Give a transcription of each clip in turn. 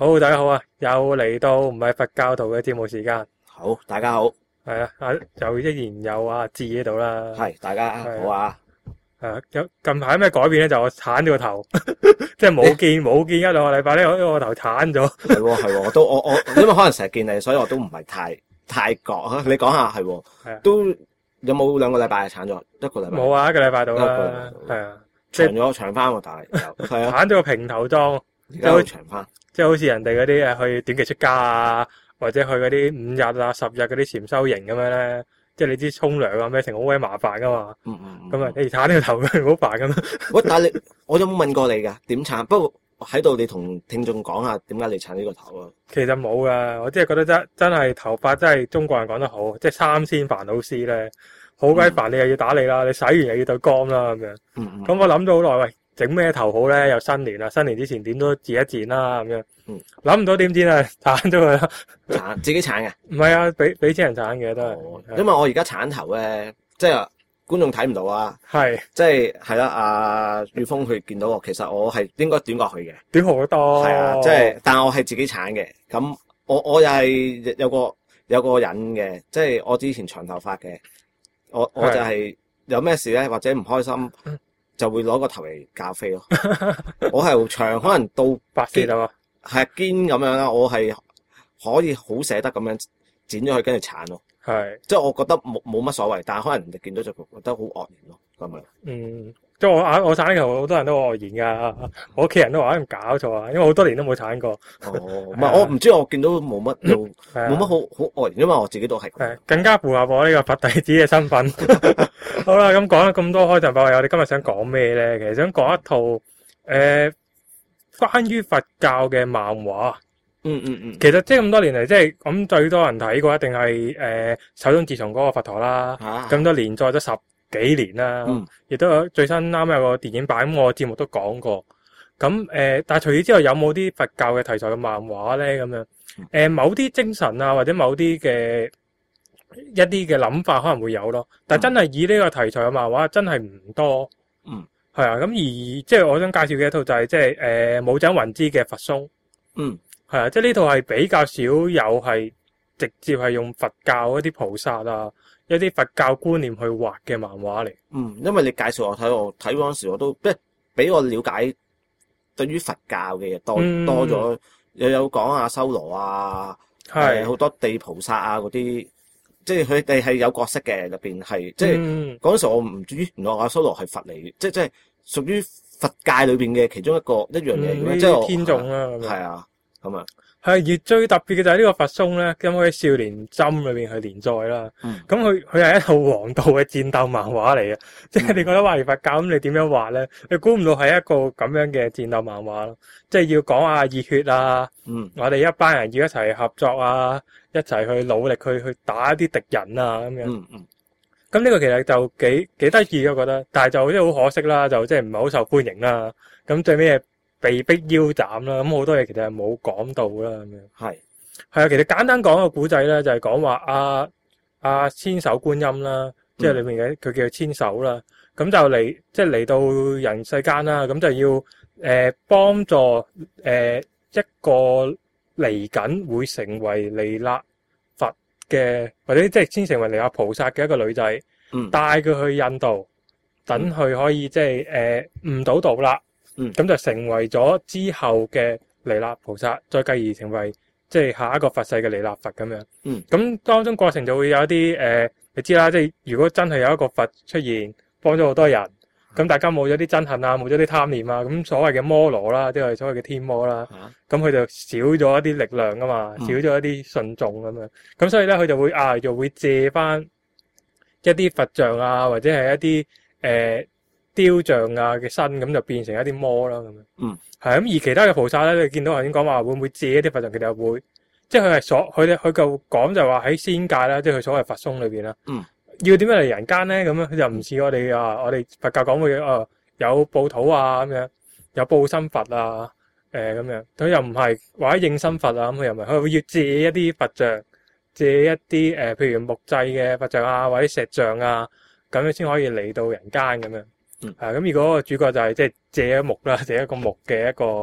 好，大家好啊！又嚟到唔係佛教徒嘅節目時間， 好，大家好， 係啊，就依然有阿志喺度啦。 係大家好啊！ 有近排有咩改變咧？就我鏟咗個頭，即係冇見一兩個禮拜咧，我個頭鏟咗。 係，我因為可能成日見你，所以我都唔係太覺啊。你講下係，都有冇2個禮拜鏟咗？一個禮拜冇啊，一個禮拜到啦。係啊， 長翻喎，但係係啊， 鏟咗個平頭裝， 而家都長翻， 即係好似人哋嗰啲去短期出家啊，或者去嗰啲5日啊、10日嗰啲禪修營咁樣咧。即係你知沖涼啊咩成好鬼麻煩噶嘛，咁啊你鏟呢個頭佢好煩咁樣。 喂，但係我有冇問過你噶點鏟？不過喺度你同聽眾講下點解你鏟呢個頭啊？ 其實冇噶，我真係覺得真係頭髮真係中國人講得好，即係三先煩惱絲咧，好鬼煩，你又要打理啦，你洗完又要對乾啦咁樣。咁我諗咗好耐，喂，整咩頭好咧？又新年啦，新年之前點都剪一剪啦咁樣。諗唔到點剪啊，鏟咗佢啦。 自己鏟嘅？ 唔係啊，俾錢人鏟嘅都係。 因為我而家鏟頭咧，即係觀眾睇唔到啊。係。即係啦，阿宇峰佢見到我，其實我係應該短過佢嘅。 短好多。係啊，即係，但我係自己鏟嘅。咁我又係有個人嘅，即係我之前長頭髮嘅，我就係有咩事咧，或者唔開心，就會攞個頭嚟教飛咯。我係長，可能到 8至10啊。係堅咁樣啦，我係可以好捨得咁樣剪咗佢，跟住鏟咯。係，即係我覺得冇乜所謂，但係可能人哋見到就覺得好愕然咯，咁樣。 即係我鏟頭，好多人都愕然噶，我屋企人都話搞錯啊，因為好多年都冇鏟過。 唔係我唔知，我見到冇乜好愕然，因為我自己都係。 更加符合我呢個佛弟子嘅身份。好啦，咁講咗咁多開場白話，我哋今日想講咩咧？其實想講一套關於佛教嘅漫畫。其實即係咁多年嚟，即係咁最多人睇過，一定係手冢治蟲嗰個佛陀啦。咁多連載咗10幾年啦，亦都有最新啱有個電影版，咁我節目都講過。咁但係除此之外，有冇啲佛教嘅題材嘅漫畫咧？咁樣某啲精神啊，或者某啲嘅一啲嘅諗法可能會有咯。但係真係以呢個題材嘅漫畫真係唔多。係啊，咁而即係我想介紹嘅一套就係即係武井宏之嘅佛松。係啊，即係呢套係比較少有係直接係用佛教一啲菩薩啊，一啲佛教觀念去畫嘅漫畫嚟。 因為你介紹我睇嗰陣時，我都即係俾我了解對於佛教嘅嘢多咗，又有講阿修羅啊，好多地菩薩啊嗰啲，即係佢哋係有角色嘅入邊係，即係嗰陣時我唔知原來阿修羅係佛嚟，即係屬於佛界裏邊嘅其中一樣嘢，即係天眾啦。 係啊。咁啊， 係而最特別嘅就係呢個佛松咧，咁佢喺少年針裏邊去連載啦。咁佢係一套王道嘅戰鬥漫畫嚟嘅，即係你覺得畫完佛教咁，你點樣畫咧？你估唔到係一個咁樣嘅戰鬥漫畫咯，即係要講下熱血啊，我哋一班人要一齊合作啊，一齊去努力去打一啲敵人啊咁樣。咁呢個其實就幾得意嘅，我覺得，但係就即係好可惜啦，就即係唔係好受歡迎啦。咁最尾被逼腰斬啦，咁好多嘢其實係冇講到啦，咁樣。係啊，其實簡單講個古仔咧，就係講話阿千手觀音啦，即係裏面嘅佢叫千手啦，咁就嚟到人世間啦，咁就要幫助一個嚟緊會成為彌勒佛嘅，或者即係先成為彌勒菩薩嘅一個女仔，帶佢去印度，等佢可以即係悟到道啦。咁就成為咗之後嘅彌勒菩薩，再繼而成為即係下一個佛世嘅彌勒佛咁樣。咁當中過程就會有一啲你知啦，即係如果真係有一個佛出現，幫咗好多人，咁大家冇咗啲憎恨啊，冇咗啲貪念啊，咁所謂嘅摩羅啦，即係所謂嘅天魔啦，咁佢就少咗一啲力量噶嘛，少咗一啲信眾咁樣。咁所以咧，佢就會借翻一啲佛像啊，或者係一啲雕像啊嘅身，咁就變成一啲魔啦咁樣。係咁，而其他嘅菩薩咧，你見到頭先講話會唔會借一啲佛像，其實會，即係佢就講就話喺仙界啦，即係佢所謂佛松裏邊啦。要點樣嚟人間咧？咁樣佢就唔似我哋佛教講會有報土啊咁樣，有報身佛啊咁樣，佢又唔係或者應身佛啊咁，佢又唔係，佢會要借一啲佛像，借一啲譬如木製嘅佛像啊，或者石像啊，咁樣先可以嚟到人間咁樣。咁如果個主角就係即係借一木啦，借一個木嘅一個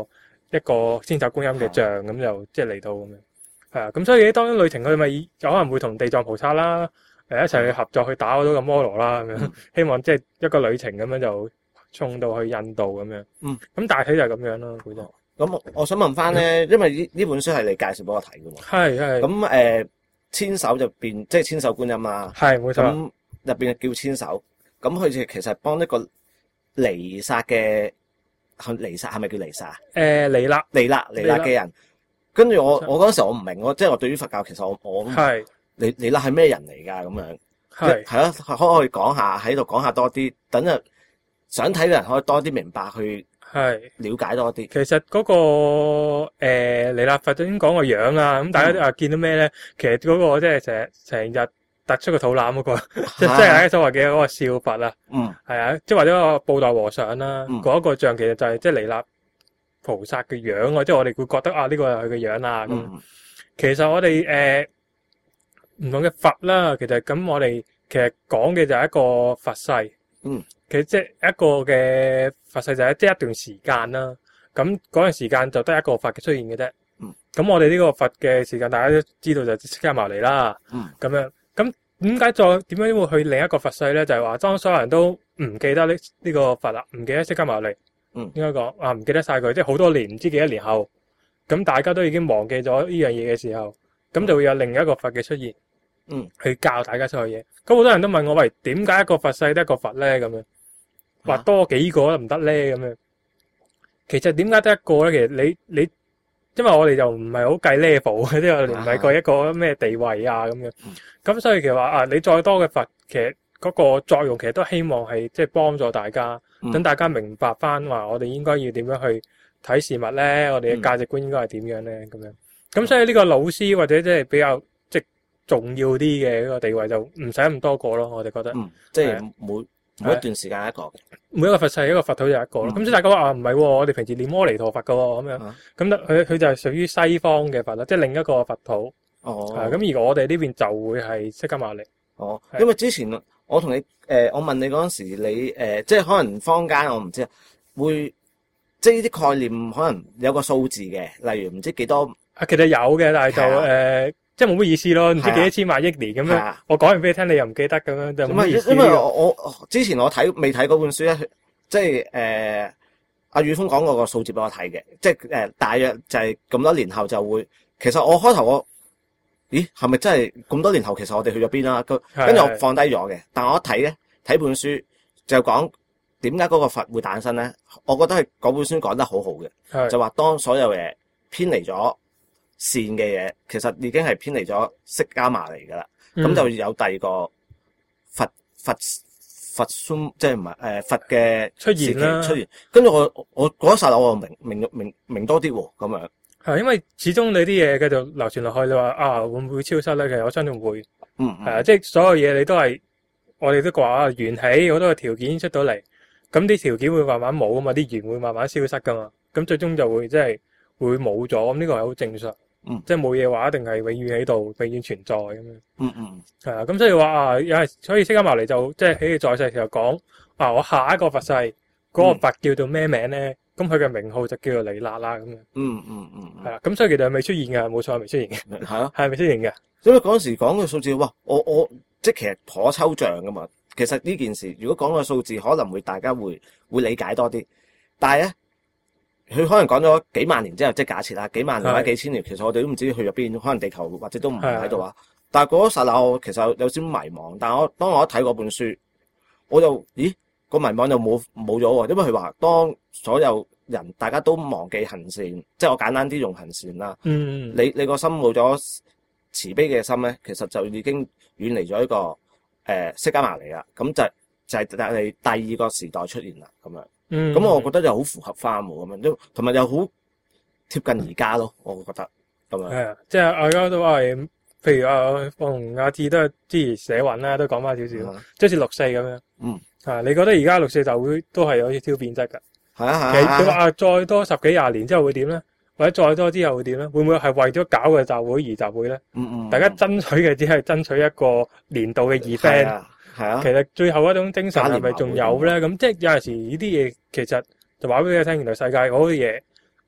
一個千手觀音嘅像咁就即係嚟到咁樣。係啊，咁所以當中旅程佢咪有可能會同地藏菩薩啦，一齊去合作去打嗰個摩羅啦咁樣，希望即係一個旅程咁樣就衝到去印度咁樣。咁大體就係咁樣咯，估就。 咁我想問翻咧，因為呢本書係你介紹俾我睇嘅喎。 係。 咁千手入邊即係千手觀音啦。 係冇錯。 咁入邊叫千手，咁佢其實幫一個彌撒嘅彌撒係咪叫彌撒啊？ 彌勒嘅人。跟住我嗰陣時我唔明，即係我對於佛教其實我係彌勒係咩人嚟㗎咁樣？係咯，可唔可以講下喺度講下多啲，等人想睇嘅人可以多啲明白去了解多啲。 其實嗰個彌勒佛已經講個樣啦，咁大家都話見到咩咧？其實嗰個即係成日突出個肚腩嗰個，即係大家所謂嘅嗰個笑佛啦。係啊，即係或者個布袋和尚啦，嗰一個像其實就係即係彌勒菩薩嘅樣啊，即係我哋會覺得呢個係佢嘅樣啦。咁其實我哋唔同嘅佛啦，其實咁我哋其實講嘅就係一個佛世。其實即係一個嘅佛世就係即係一段時間啦。咁嗰段時間就得一個佛嘅出現嘅啫。咁我哋呢個佛嘅時間大家都知道就釋迦牟尼啦。咁樣咁點解點樣會去另一個佛世咧？就係話當所有人都唔記得呢個佛啦，唔記得釋迦牟尼。應該講唔記得晒佢，即係好多年，唔知幾多年後，咁大家都已經忘記咗呢樣嘢嘅時候，咁就會有另一個佛嘅出現，去教大家所有嘢。咁好多人都問我，喂，點解一個佛世得一個佛咧？咁樣話多幾個得唔得咧？咁樣其實點解得一個咧？其實你因為我哋就唔係好計 level 嘅，即係我哋唔係計一個咩地位啊咁樣。咁所以其實話你再多嘅佛，其實嗰個作用其實都希望係即係幫助大家。等大家明白翻話，我哋應該要點樣去睇事物咧？我哋嘅價值觀應該係點樣咧？咁樣咁所以呢個老師或者即係比較即係重要啲嘅一個地位就唔使咁多個咯。我哋覺得， 即係每一段時間一個， 每一個佛世一個佛土就一個咯。咁所以大家話唔係喎，我哋平時念阿彌陀佛噶喎，咁樣咁佢就係屬於西方嘅佛啦，即係另一個佛土。咁而我哋呢邊就會係釋迦牟尼。 因為之前我同你我問你嗰陣時，你即係可能坊間我唔知啊，會即係呢啲概念可能有個數字嘅，例如唔知幾多其實有嘅，但係就即係冇乜意思咯，唔知幾多千萬億年咁樣。我講完俾你聽，你又唔記得咁樣，就冇乜意思。 因為我之前我未睇嗰本書咧，即係阿宇峰講過個數字俾我睇嘅，即係大約就係咁多年後就會。其實我開頭咦，係咪真係咁多年後？其實我哋去咗邊啦？跟住我放低咗嘅。但我一睇咧，睇本書就講點解嗰個佛會誕生咧？我覺得係嗰本書講得好好嘅，就話當所有嘢偏離咗善嘅嘢，其實已經係偏離咗釋迦牟尼噶啦。咁就有第二個佛孫，即係唔係佛嘅出現啦。 跟住我嗰一剎那我明多啲喎，咁樣。 因為始終你啲嘢繼續流傳落去，你話會唔會超失咧？其實我相信會。即係所有嘢你都係，我哋都話緣起好多個條件出到嚟，咁啲條件會慢慢冇啊嘛，啲緣會慢慢消失噶嘛，咁最終就會即係會冇咗，咁呢個係好正常。即係冇嘢話一定係永遠喺度，永遠存在咁樣。咁所以話所以釋迦牟尼就即係喺佢在世時候講我下一個佛世嗰個佛叫做咩名咧？咁佢嘅名號就叫做彌勒啦，咁樣。係啦，咁所以其實係未出現嘅，冇錯，未出現嘅。係咯，係未出現嘅。 因為嗰陣時講嘅數字，哇，我即係其實頗抽象噶嘛。其實呢件事如果講個數字，可能大家會理解多啲。但係咧，佢可能講咗幾萬年之後，即係假設啦，幾萬年或者幾千年，其實我哋都唔知去咗邊，可能地球或者都唔喺度啊。但係嗰一剎那，我其實有少少迷茫。但係當我一睇嗰本書，我就個迷惘就冇咗喎，因為佢話當所有人大家都忘記行善，即係我簡單啲用行善啦。你個心冇咗慈悲嘅心咧，其實就已經遠離咗一個釋迦牟尼啦。咁就係第二個時代出現啦，咁樣。咁我覺得就好符合翻喎，咁樣同埋又好貼近而家咯，我覺得咁樣。係即係大家都話，譬如我同阿志都係之前寫運啦，都講翻少少，即係似六四咁樣。你覺得而家六四就會都係有少少變質㗎？係啊。其實你話再多10幾20年之後會點咧？或者再多之後會點咧？會唔會係為咗搞個集會而集會咧？大家爭取嘅只係爭取一個年度嘅 event。其實最後一種精神係咪仲有咧？咁即係有陣時呢啲嘢其實就話俾你聽，原來世界嗰啲嘢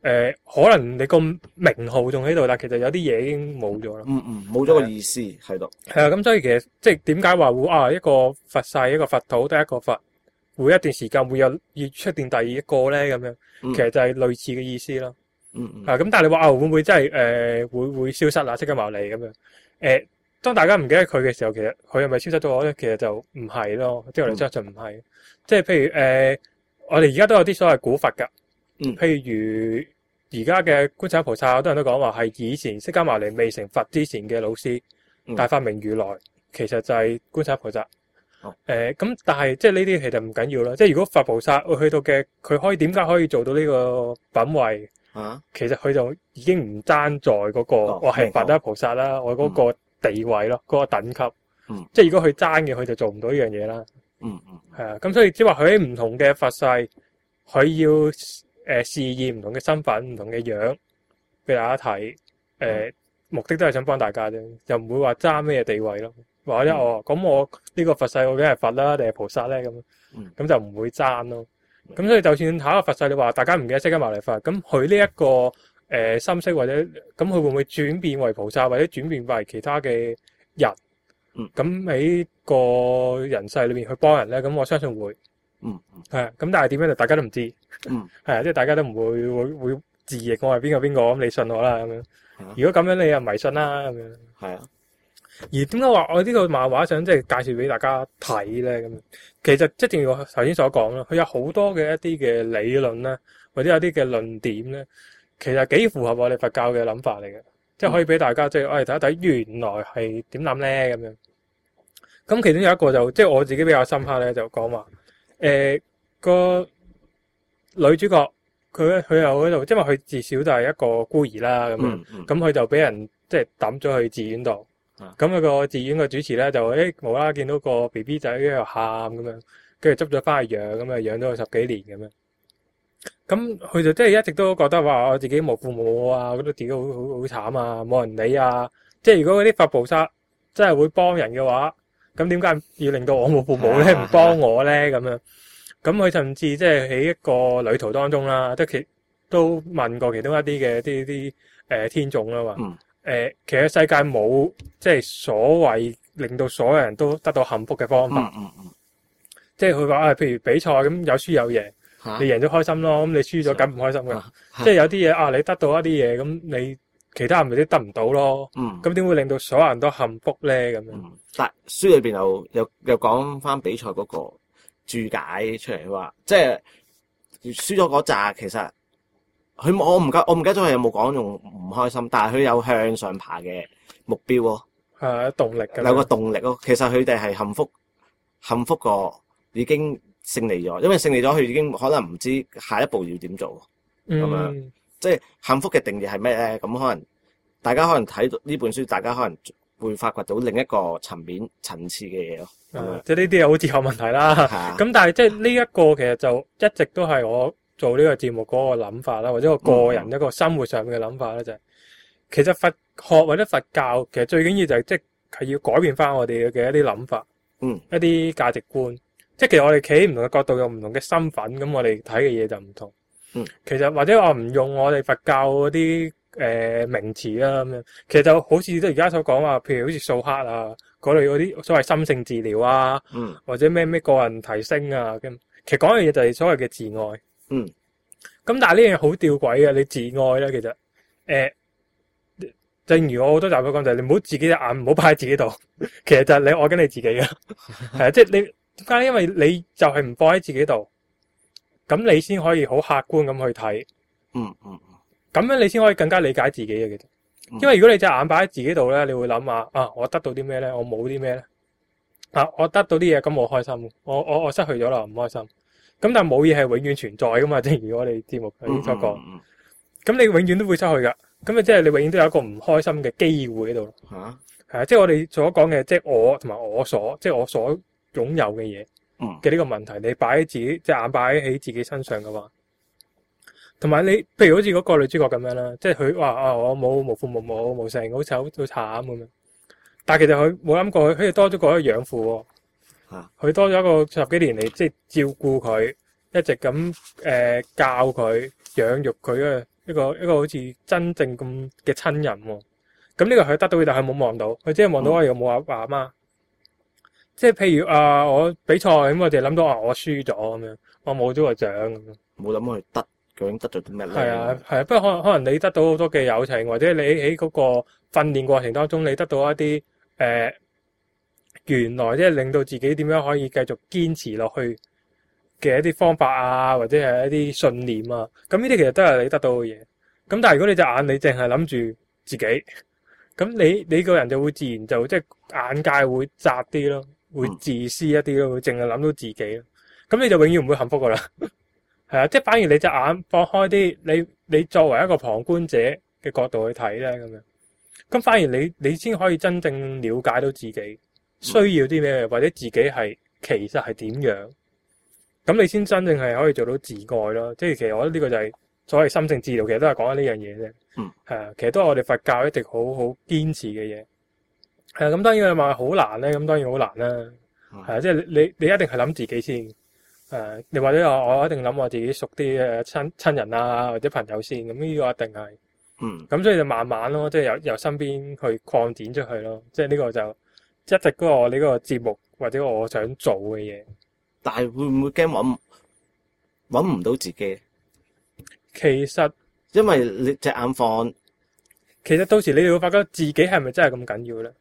可能你個名號仲喺度，但其實有啲嘢已經冇咗啦。 冇咗個意思喺度。 係啊，咁所以其實即係點解話會一個佛世一個佛土得一個佛，會一段時間會有要出現第二個咧咁樣，其實就係類似嘅意思咯。咁但係你話會唔會真係會消失啦？釋迦牟尼咁樣當大家唔記得佢嘅時候，其實佢係咪消失咗咧？其實就唔係咯，即係我哋相信唔係。即係譬如我哋而家都有啲所謂古佛㗎。譬如而家嘅觀世音菩薩，好多人都講話係以前釋迦牟尼未成佛之前嘅老師，大法明如來，其實就係觀世音菩薩。咁但係即係呢啲其實唔緊要啦。即係如果佛菩薩去到嘅，佢點解可以做到呢個品位？其實佢就已經唔爭在嗰個我係佛啦菩薩啦，我嗰個地位咯，嗰個等級。即係如果佢爭嘅，佢就做唔到呢樣嘢啦。係啊，咁所以即係話佢喺唔同嘅佛世，佢要示現唔同嘅身份、唔同嘅樣俾大家睇，目的都係想幫大家啫，又唔會話爭咩地位咯。或者咁我呢個佛世我梗係佛啦，定係菩薩咧咁就唔會爭咯。咁所以就算下一個佛世你話大家唔記得釋迦牟尼佛，咁佢呢一個心識或者咁佢會唔會轉變為菩薩或者轉變為其他嘅人？咁喺個人世裏面去幫人咧，咁我相信會。係啊，咁但係點樣就大家都唔知。係啊，即係大家都唔會自認我係邊個咁，你信我啦咁樣。如果咁樣你又迷信啦咁樣。係啊。而點解話我呢個漫畫想即係介紹俾大家睇咧？咁其實即係正如我頭先所講啦，佢有好多嘅一啲嘅理論啦，或者有啲嘅論點咧，其實幾符合我哋佛教嘅諗法嚟嘅，即係可以俾大家即係我哋睇一睇原來係點諗咧咁樣。咁其中有一個就即係我自己比較深刻咧，就講話個女主角佢又喺度，因為佢自小就係一個孤兒啦咁樣，咁佢就俾人即係抌咗去寺院度。咁佢個寺院個主持咧就無啦啦見到個 BB 仔喺度喊咁樣，跟住執咗翻去養，咁啊養咗佢10幾年咁樣。咁佢就即係一直都覺得話我自己冇父母啊，覺得自己好慘啊，冇人理啊。即係如果嗰啲佛菩薩真係會幫人嘅話，咁點解要令到我冇父母咧，唔幫我咧咁樣？咁佢甚至即係喺一個旅途當中啦，都問過其中一啲嘅啲天眾啦嘛。其實世界冇即係所謂令到所有人都得到幸福嘅方法。即係佢話譬如比賽咁有輸有贏，你贏咗開心咯，咁你輸咗梗唔開心㗎。即係有啲嘢你得到一啲嘢，咁你其他人咪都得唔到咯。咁點會令到所有人都幸福咧？咁樣。 但係書裏邊又講翻比賽嗰個注解出嚟，話即係輸咗嗰扎其實。我唔記得咗佢有冇講用唔開心，但係佢有向上爬嘅目標咯。係動力㗎。有個動力咯。其實佢哋係幸福過已經勝利咗，因為勝利咗佢已經可能唔知下一步要點做。咁樣即係幸福嘅定義係咩咧？咁可能大家可能睇到呢本書，大家可能會發掘到另一個層次嘅嘢咯。 即係呢啲係好哲學問題啦。咁但係即係呢一個其實就一直都係我做呢個節目嗰個諗法啦，或者我個人一個生活上面嘅諗法咧，就係其實佛學或者佛教其實最緊要就係即係要改變翻我哋嘅一啲諗法，一啲價值觀。即係其實我哋企喺唔同嘅角度，有唔同嘅身份，咁我哋睇嘅嘢就唔同。其實或者我唔用我哋佛教嗰啲名詞啦咁樣，其實就好似即係而家所講話，譬如好似素克啊嗰類嗰啲所謂心性治療啊，或者咩個人提升啊咁，其實講嘅嘢就係所謂嘅自愛。咁但係呢樣好吊詭嘅，你自愛咧，其實正如我好多集都講，就係你唔好自己隻眼唔好擺喺自己度，其實就係你愛緊你自己嘅，係啊，即係你點解？因為你就係唔放喺自己度，咁你先可以好客觀咁去睇，咁樣你先可以更加理解自己嘅。其實，因為如果你隻眼擺喺自己度咧，你會諗下我得到啲咩咧？我冇啲咩咧？我得到啲嘢咁我開心，我失去咗啦唔開心。咁但係冇嘢係永遠存在噶嘛，正如我哋節目頭先所講。咁你永遠都會失去噶，咁啊即係你永遠都有一個唔開心嘅機會喺度。係啊，即係我哋所講嘅，即係我同埋我所擁有嘅嘢嘅呢個問題，你擺喺自己隻眼擺喺自己身上嘅話，同埋你譬如好似嗰個女主角咁樣啦，即係佢話我冇父母冇成，好醜好慘咁樣。但係其實佢冇諗過，佢多咗個養父喎。佢多咗一個10幾年嚟，即係照顧佢，一直咁教佢、養育佢嘅一個好似真正咁嘅親人喎。咁呢個佢得到，但係冇望到，佢只係望到我有冇阿爸阿媽。即係譬如我比賽咁，我哋諗到我輸咗咁樣，我冇咗個獎咁樣， 冇諗去得究竟得咗啲咩咧？ 係啊，不過可能你得到好多嘅友情，或者你喺嗰個訓練過程當中，你得到一啲原來即係令到自己點樣可以繼續堅持落去嘅一啲方法啊，或者係一啲信念啊，咁呢啲其實都係你得到嘅嘢。咁但係如果你隻眼你淨係諗住自己，咁你個人就會自然就即係眼界會窄啲咯，會自私一啲咯，會淨係諗到自己咯。咁你就永遠唔會幸福噶啦。係啊，即係反而你隻眼放開啲，你作為一個旁觀者嘅角度去睇咧，咁樣，咁反而你先可以真正了解到自己需要啲咩，或者自己係其實係點樣，咁你先真正係可以做到自愛咯。即係其實我覺得呢個就係所謂心性治療，其實都係講緊呢樣嘢啫。係啊，其實都係我哋佛教一直好堅持嘅嘢。係啊，咁當然你話好難咧，咁當然好難啦。係啊，即係你一定係諗自己先。你或者我一定諗我自己熟啲嘅親人啊，或者朋友先，咁呢個一定係。咁所以就慢慢咯，即係由身邊去擴展出去咯。即係呢個就一直嗰個我呢個節目或者我想做嘅嘢。 但係會唔會驚揾唔到自己？ 其實因為你隻眼放， 其實到時你會發覺自己係咪真係咁緊要咧？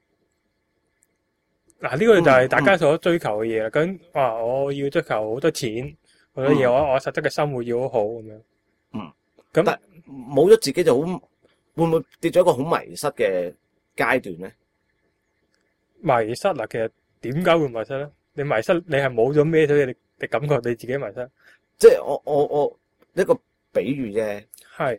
嗱，呢個就係大家所追求嘅嘢啦。咁我要追求好多錢，好多嘢，我實質嘅生活要好好咁樣。咁但冇咗自己就好，會唔會跌咗一個好迷失嘅階段咧？ 迷失嗱，其實點解會迷失咧？你迷失，你係冇咗咩，所以你感覺你自己迷失。 即係我一個比喻啫。係。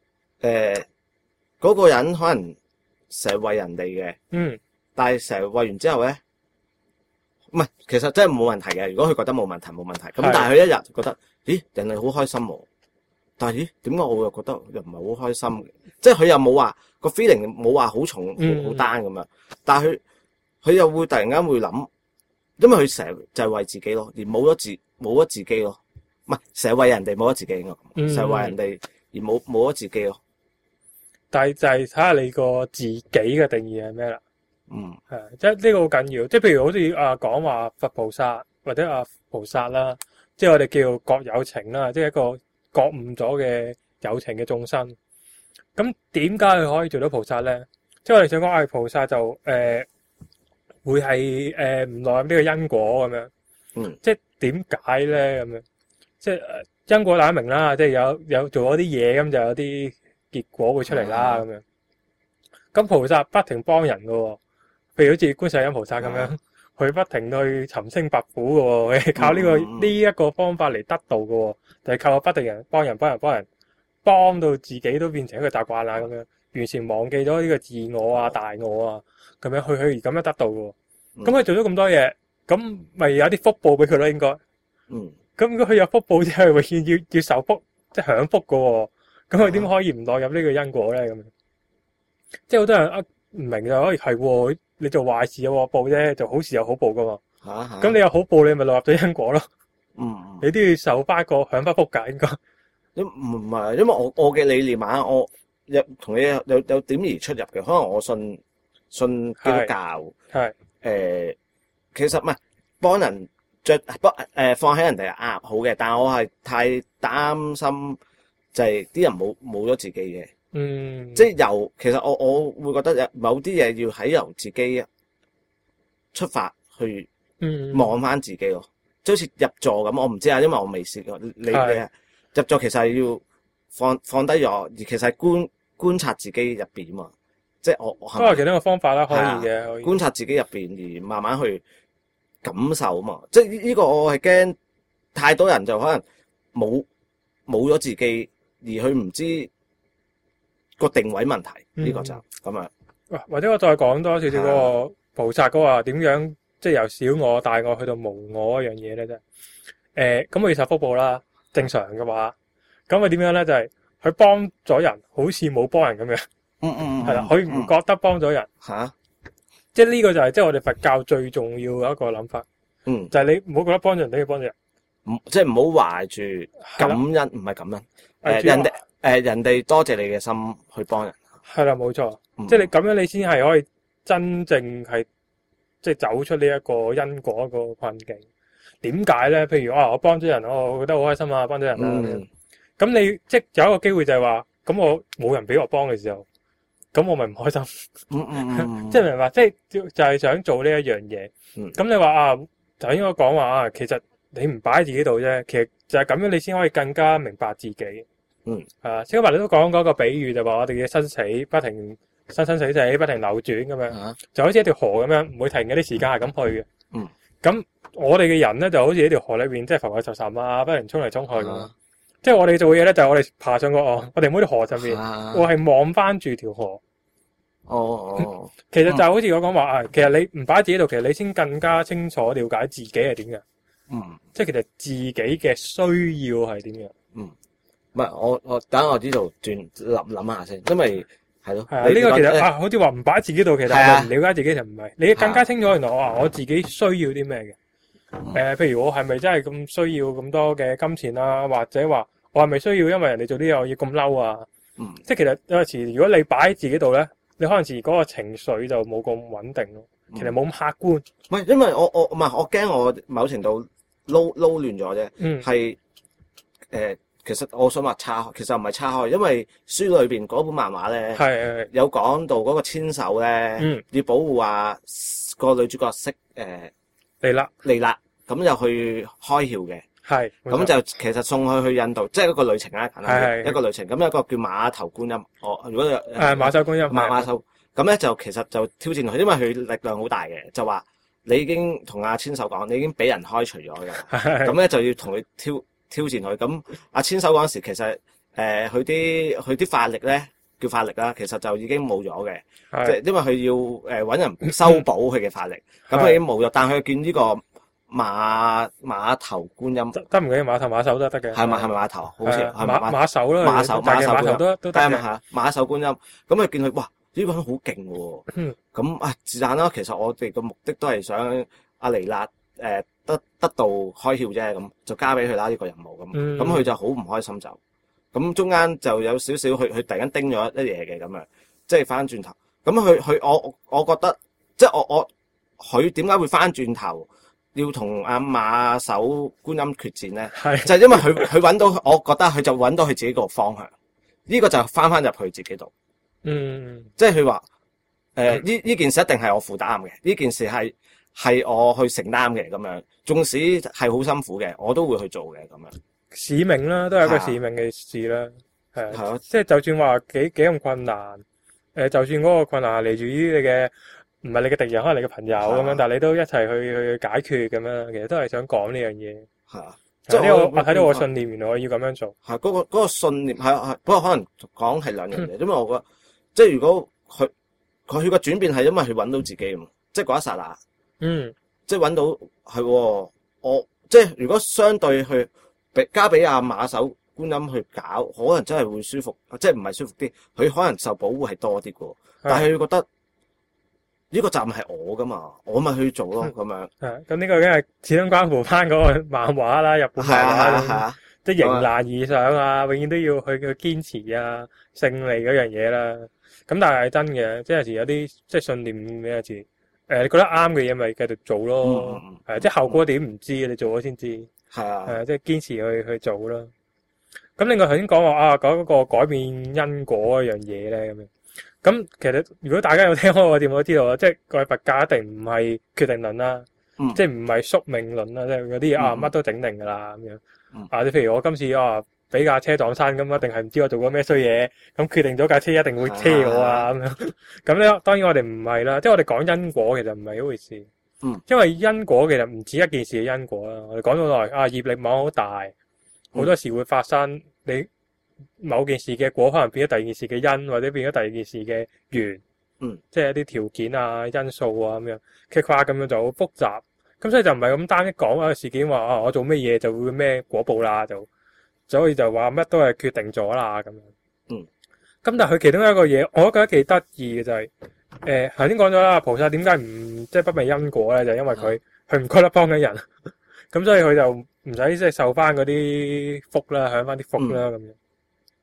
嗰個人可能成日為人哋嘅。但係成日餵完之後咧，唔係，其實真係冇問題嘅。如果佢覺得冇問題，冇問題。咁但係佢一日覺得，咦，人哋好開心喎。但係咦，點解我又覺得又唔係好開心嘅？即係佢又冇話個 feeling 冇話好重好單咁樣。但係佢又會突然間會諗，因為佢成日就係為自己咯，而冇咗自己咯。唔係成日為人哋冇咗自己應該咁，成日為人哋而冇咗自己咯。但係就係睇下你個自己嘅定義係咩啦。係，即係呢個好緊要。即係譬如好似講話佛菩薩或者菩薩啦，即係我哋叫覺有情啦，即係一個覺悟咗嘅有情嘅眾生。咁點解佢可以做到菩薩咧？即係我哋想講菩薩就會係唔落入呢個因果咁樣。即係點解咧咁樣？即係因果大家明啦，即係有做咗啲嘢，咁就有啲結果會出嚟啦咁樣。咁菩薩不停幫人噶。譬如好似觀世音菩薩咁樣，佢不停去尋聲拔苦嘅喎，靠呢一個方法嚟得道嘅喎，就係靠不停人幫人，幫到自己都變成一個習慣啦咁樣，完全忘記咗呢個自我啊、大我啊咁樣，去而咁樣得道嘅喎。咁佢做咗咁多嘢，咁咪有啲福報俾佢咯應該。咁如果佢有福報，即係永遠要受福，即係享福嘅喎。咁佢點可以唔落入呢個因果咧？咁樣，即係好多人唔明就可以係喎。你做壞事有惡報啫，做好事有好報噶嘛。咁你有好報，你咪落入咗因果咯。你都要受翻個享翻福㗎，應該。唔係，因為我嘅理念啊，我同你有點而出入嘅。可能我信基督教。 其實唔係幫人放喺人哋好嘅，但係我係太擔心就係啲人冇咗自己嘅。即係其實我會覺得某啲嘢要喺由自己出發去望翻自己咯，即係好似入座咁，我唔知啊，因為我未試過。你入座其實係要放低咗，而其實係觀察自己入邊嘛，即係我都係其中一個方法啦，可以嘅，可以觀察自己入邊而慢慢去感受嘛。即係呢個我係驚太多人就可能冇咗自己，而佢唔知個定位問題，呢個就咁樣。或者我再講多少少嗰個菩薩嗰個點樣，即係由小我大我去到無我一樣嘢咧，啫。咁佢要受福報啦，正常嘅話，咁佢點樣咧？就係佢幫咗人，好似冇幫人咁樣。係啦，佢唔覺得幫咗人。即係呢個就係即係我哋佛教最重要嘅一個諗法。就係你唔好覺得幫咗人，等於幫咗人。即係唔好懷住感恩，唔係感恩。人哋人哋多謝你嘅心去幫人。 係啦，冇錯，即係你咁樣，你先係可以真正係即係走出呢一個因果一個困境。點解咧？譬如我幫咗人，我覺得好開心啊，幫咗人啦。咁你即係有一個機會就係話，咁我冇人俾我幫嘅時候，咁我咪唔開心。即係明白，即係就係想做呢一樣嘢。咁你話就應該講話其實你唔擺喺自己度啫。其實就係咁樣，你先可以更加明白自己。先話你都講嗰個比喻，就話我哋嘅生死不停生生死死不停流轉咁樣，就好似一條河咁樣，唔會停嘅，啲時間係咁去嘅。咁我哋嘅人咧就好似呢條河裏邊，即係浮浮沉沉啊，不停衝嚟衝去咁。即係我哋做嘅嘢咧，就係我哋爬上個岸，我哋唔好喺條河上面，我係望翻住條河。其實就好似我講話其實你唔擺喺自己度，其實你先更加清楚了解自己係點嘅。即係其實自己嘅需要係點樣。 唔係我等我知道諗下先，因為係咯。 呢個其實好似話唔擺喺自己度，其實我唔了解自己就唔係。你更加清楚原來我自己需要啲咩嘅。譬如我係咪真係咁需要咁多嘅金錢啊？或者話我係咪需要因為人哋做啲嘢我要咁嬲啊？即係其實有陣時，如果你擺喺自己度咧，你可能時嗰個情緒就冇咁穩定咯。其實冇咁客觀。 唔係，因為我驚我某程度撈亂咗啫。係其實我想話其實唔係岔開，因為書裏邊嗰本漫畫咧，有講到嗰個千手咧，要保護個女主角莉娜，咁就去開竅嘅。咁就其實送佢去印度，即係一個旅程啦，簡單一個旅程。咁有一個叫馬頭觀音，如果馬首觀音， 馬首咁咧就其實就挑戰佢，因為佢力量好大嘅，就話你已經同阿千手講，你已經俾人開除咗嘅，咁咧就要同佢挑戰佢。咁阿千手嗰陣時，其實佢啲法力咧叫法力啦，其實就已經冇咗嘅，即係因為佢要揾人修補佢嘅法力，咁佢已經冇咗。但係佢見呢個馬頭觀音得唔嘅？馬首都得嘅， 係咪馬頭？好似係馬首咯，馬首都得嘅。 馬首觀音，咁佢見佢哇，呢個人好勁喎。咁是但啦，其實我哋個目的都係想阿莉娜得到開竅啫，咁就交俾佢啦呢個任務咁。咁佢就好唔開心就。咁中間就有少少佢突然間叮咗一嘢嘅咁樣，即係翻轉頭。咁我覺得即係佢點解會翻轉頭要同阿馬首觀音決戰咧？就係因為佢揾到，我覺得佢就揾到佢自己個方向。呢個就翻入去自己度。即係佢話呢件事一定係我負擔嘅，呢件事係我去承擔嘅咁樣。縱使係好辛苦嘅，我都會去做嘅咁樣。使命啦，都係一個使命嘅事啦。係即係就算話幾咁困難，就算嗰個困難係嚟自於你嘅，唔係你嘅敵人，可能你嘅朋友咁樣，但係你都一齊去解決咁樣，其實都係想講呢樣嘢。即係我睇到我信念，原來我要咁樣做。 嗰個信念不過可能講係兩樣嘢，因為我覺得即係如果佢個轉變係因為佢揾到自己咁，即係嗰一剎那，即係揾到係我即係如果相對去交俾阿馬首觀音去搞，可能真係會舒服，即係唔係舒服啲，佢可能受保護係多啲嘅，但係佢覺得呢個責任係我噶嘛，我咪去做咯咁樣。 咁呢個梗係始終關乎翻嗰個漫畫啦，日本漫畫即係迎難而上啊，永遠都要去堅持啊，勝利嗰樣嘢啦。咁但係真嘅，即係有時有啲即係信念嘅有時，你覺得啱嘅嘢咪繼續做咯。即係後果點唔知，你做咗先知。即係堅持去做啦。咁另外頭先講話嗰個改變因果嗰樣嘢咧咁樣。咁其實如果大家有聽開我節目都知道啦，即係個佛教一定唔係決定論啦，即係唔係宿命論啦，即係嗰啲乜都整定噶啦咁樣。即譬如我今次俾架車撞山咁，一定係唔知我做過咩衰嘢，咁決定咗架車一定會車我咁樣。咁咧當然我哋唔係啦，即係我哋講因果其實唔係一回事。因為因果其實唔止一件事嘅因果啦。我哋講到耐業力網好大，好多時會發生你某件事嘅果可能變咗第二件事嘅因，或者變咗第二件事嘅緣。即係一啲條件啊、因素啊咁樣，劇化咁樣就好複雜。咁所以就唔係咁單一講事件話我做咩嘢就會咩果報啦，所以就話乜都係決定咗啦咁樣。咁但係佢其中一個嘢，我覺得幾得意嘅就係頭先講咗啦，菩薩點解唔即係不明因果咧？就係因為佢唔覺得幫緊人，咁所以佢就唔使即係受翻嗰啲福啦，享翻啲福啦咁樣。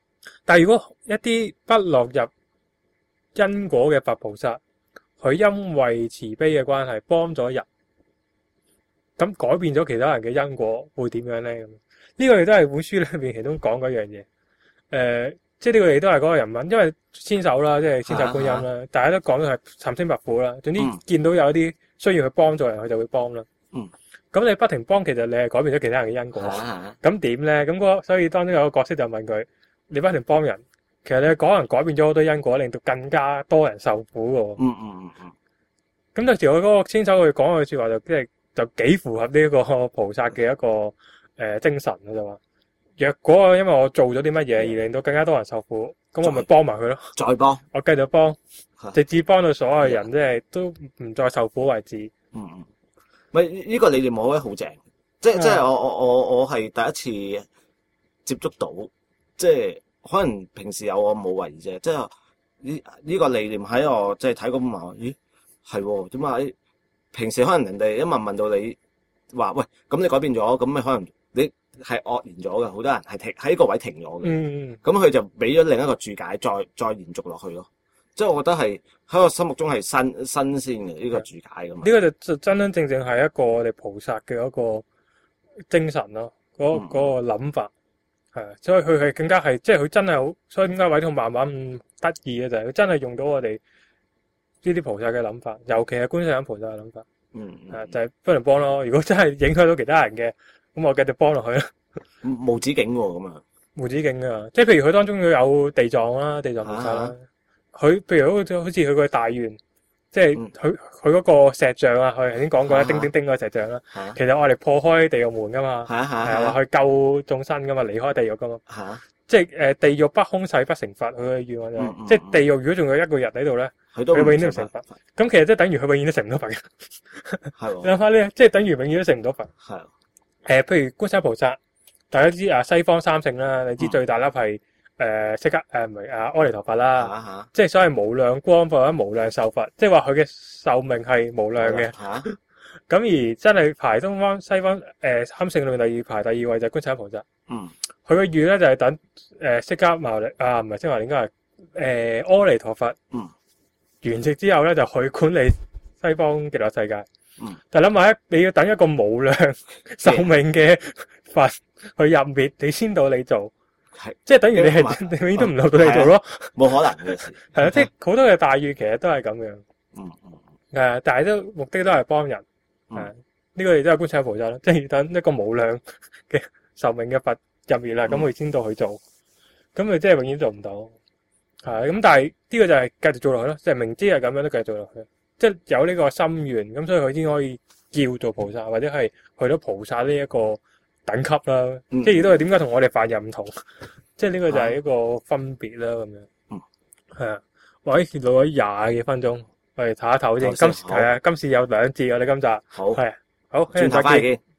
但係如果一啲不落入因果嘅佛菩薩，佢因為慈悲嘅關係幫咗人，咁改變咗其他人嘅因果，會點樣咧？咁呢個亦都係本書裏邊其中講嗰樣嘢。即係呢個亦都係嗰個人物，因為千手啦，即係千手觀音啦，大家都講到係尋聲拔苦啦。總之見到有啲需要去幫助人，佢就會幫啦。咁你不停幫，其實你係改變咗其他人嘅因果。咁點咧？咁所以當中有個角色就問佢：你不停幫人，其實你可能改變咗好多因果，令到更加多人受苦喎。咁有時我嗰個千手佢講嘅説話就幾符合呢一個菩薩嘅一個精神啦，就話。若果因為我做咗啲乜嘢而令到更加多人受苦，咁我咪幫埋佢咯。 再幫， 我繼續幫，直至幫到所有人，即係都唔再受苦為止。 咪呢個理念我覺得好正，即係我係第一次接觸到，即係可能平時有我冇為啫。即係呢個理念喺我即係睇嗰本話，咦係點解？平時可能人哋一問到你話喂，咁你改變咗，咁咪可能你。係愕然咗嘅，好多人係停喺呢個位停咗嘅。咁佢就俾咗另一個注解，再延續落去咯。即係我覺得係喺我心目中係新鮮嘅呢個注解咁。呢個就真真正正係一個我哋菩薩嘅一個精神咯，嗰個諗法係啊。所以佢係更加係，即係佢真係好。所以點解偉通慢慢咁得意嘅就係佢真係用到我哋呢啲菩薩嘅諗法，尤其係觀世音菩薩嘅諗法。就係不能幫咯。如果真係影響到其他人嘅。咁我繼續幫落去啦， 無止境喎咁啊！ 無止境啊！即係譬如佢當中有地藏啦，地藏菩薩啦，佢譬如好似佢個大願，即係佢嗰個石像啊，佢頭先講過啦，叮叮叮嗰個石像啦，其實我哋破開地獄門噶嘛，係話去救眾生噶嘛，離開地獄噶嘛，即係地獄不空誓不成佛，佢嘅願望就係，即係地獄如果仲有一個人喺度咧，佢永遠都唔成佛。咁其實即係等於佢永遠都成唔到佛嘅。係諗翻呢，即係等於永遠都成唔到佛。係。譬如觀世音菩薩，大家知西方三聖啦，你知最大粒係釋迦唔係阿彌陀佛啦，即係所謂無量光佛或者無量壽佛，即係話佢嘅壽命係無量嘅。咁而真係排東方西方三聖裏面第二位就係觀世音菩薩。佢嘅願咧就係等釋迦牟尼唔係釋迦牟尼，應該係阿彌陀佛。圓寂之後咧就去管理西方極樂世界。但諗下你要等一個無量壽命嘅佛去入滅，你先到你做，即係等於你永遠都唔到你做咯， 冇可能嘅事。 係啦，即係好多嘅大願其實都係咁樣。但係都目的都係幫人。呢個亦都係觀世音菩薩咯，即係等一個無量嘅壽命嘅佛入滅啦，咁佢先到去做，咁佢即係永遠做唔到。咁，但係呢個就係繼續做落去咯，即係明知係咁樣都繼續做落去。即係有呢個心願，咁所以佢先可以叫做菩薩，或者係去到菩薩呢一個等級啦。即係亦都係點解同我哋凡人唔同，即係呢個就係一個分別啦咁樣。係啊，我喺錄咗廿幾分鐘，我哋唞一唞先。今次有2節，我哋今集好係好， 轉頭翻嚟見。